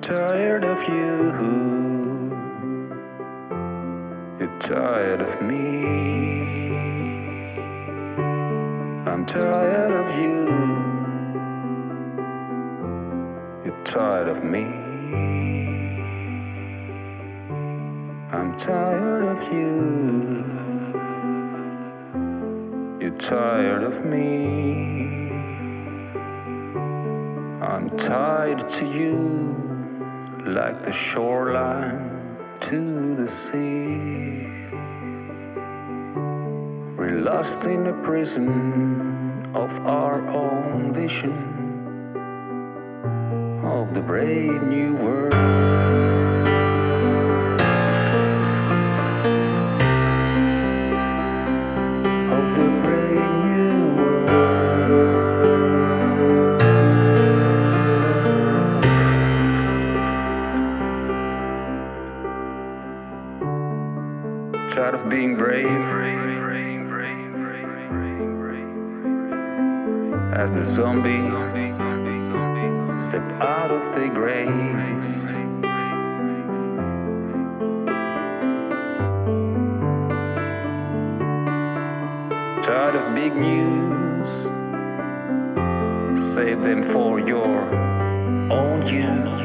tired of you. You're tired of me. I'm tired of you. You're tired of me. I'm tired of you. You're tired of me. I'm tied to you like the shoreline to the sea. We're lost in a prison of our own vision of the brave new world. Of the brave new world. Tired of being brave as the zombies step out of their graves. Tired of big news, save them for your own use.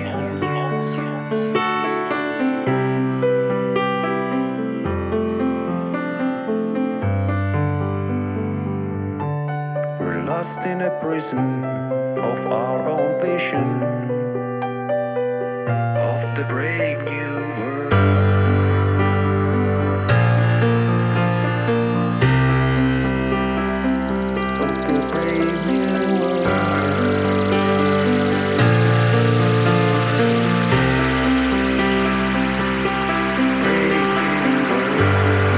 We're lost in a prison of our own vision of the brave new world. Of the brave new world. Brave new world.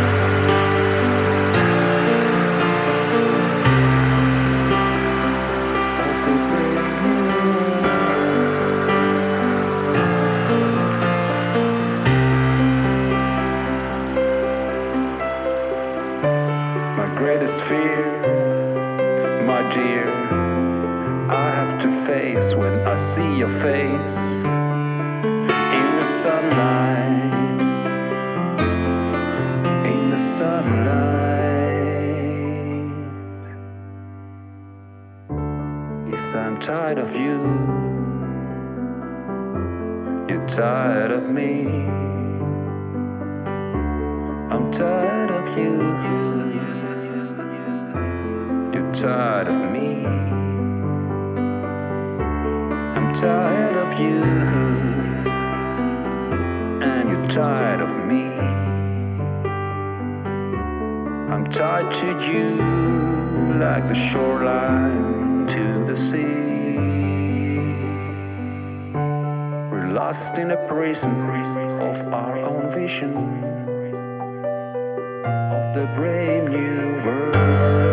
Of the brave new world. My greatest fear, my dear, I have to face when I see your face in the sunlight, in the sunlight. Yes, I'm tired of you. You're tired of me. I'm tired of you. You're tired of me. I'm tired of you. And you're tired of me. I'm tied to you like the shoreline to the sea. We're lost in a prison of our own vision of the brave new world.